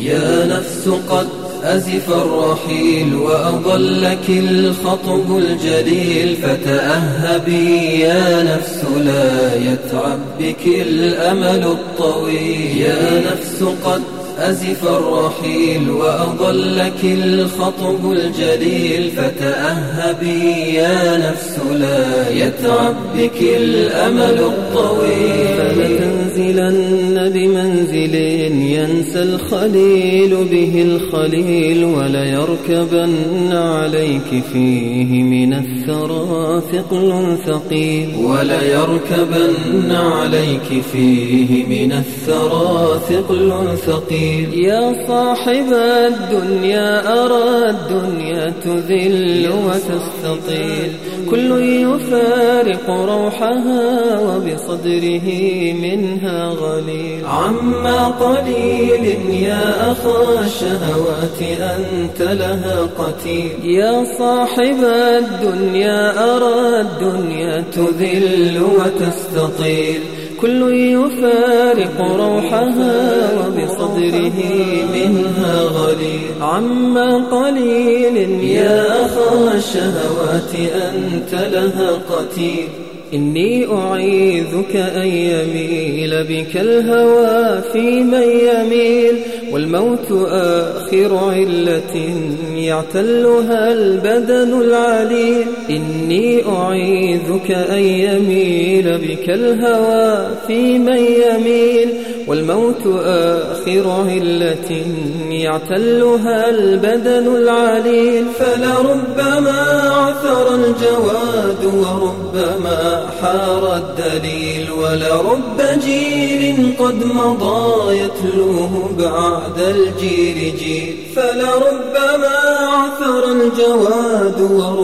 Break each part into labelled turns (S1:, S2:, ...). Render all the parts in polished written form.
S1: يا نفس قد أزف الرحيل وأضلك الخطب الجليل، فتأهبي يا نفس لا يتعب بك الأمل الطويل. يا نفس قد أزف الرحيل وأضلك الخطب الجليل، فتأهبي يا نفس لا يتعب بك الأمل الطويل. فلتنزلن بمنزل ينسى الخليل به الخليل، وليركبن عليك فيه من الثرى ثقل ثقيل. وليركبن عليك فيه من الثرى ثقل ثقيل. يا صاحب الدنيا أرى الدنيا تذل وتستطيل، كل يفارق روحها وبصدره منها غليل. عما قليل يا أخا الشهوات أنت لها قتيل. يا صاحب الدنيا أرى الدنيا تذل وتستطيل، كل يفارق روحها وبصدره منها غليل. عما قليل يا أخا الشهوات أنت لها قتيل. إني أعيذك أن يميل بك الهوى في من يميل، والموت آخر علة يعتلها البدن العليل. إني أعيذك أن يميل بك الهوى في من يميل، والموت آخر علة يعتلها البدن العليل. فلربما عثر الجواد وربما حار الدليل، ولرب جيل قد مضى يتلوه بعد الجيل جيل. فلربما عثر الجواد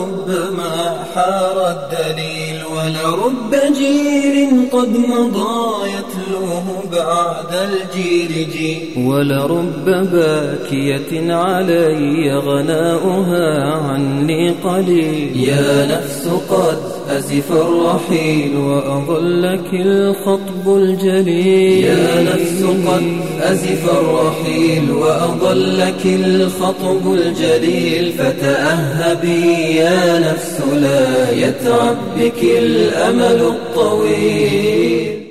S1: وربما حار الدليل، ولرب جيل قد مضى يتلوه بعد الجيل جيل. ولرب باكية علي غناؤها عني قليل. يا نفس قد أزف الرحيل وأضلك الخطب الجليل. يا نفس قد أزف الرحيل وأضلك الخطب الجليل، فتأهبي يا نفس لا يتعب بك الأمل الطويل.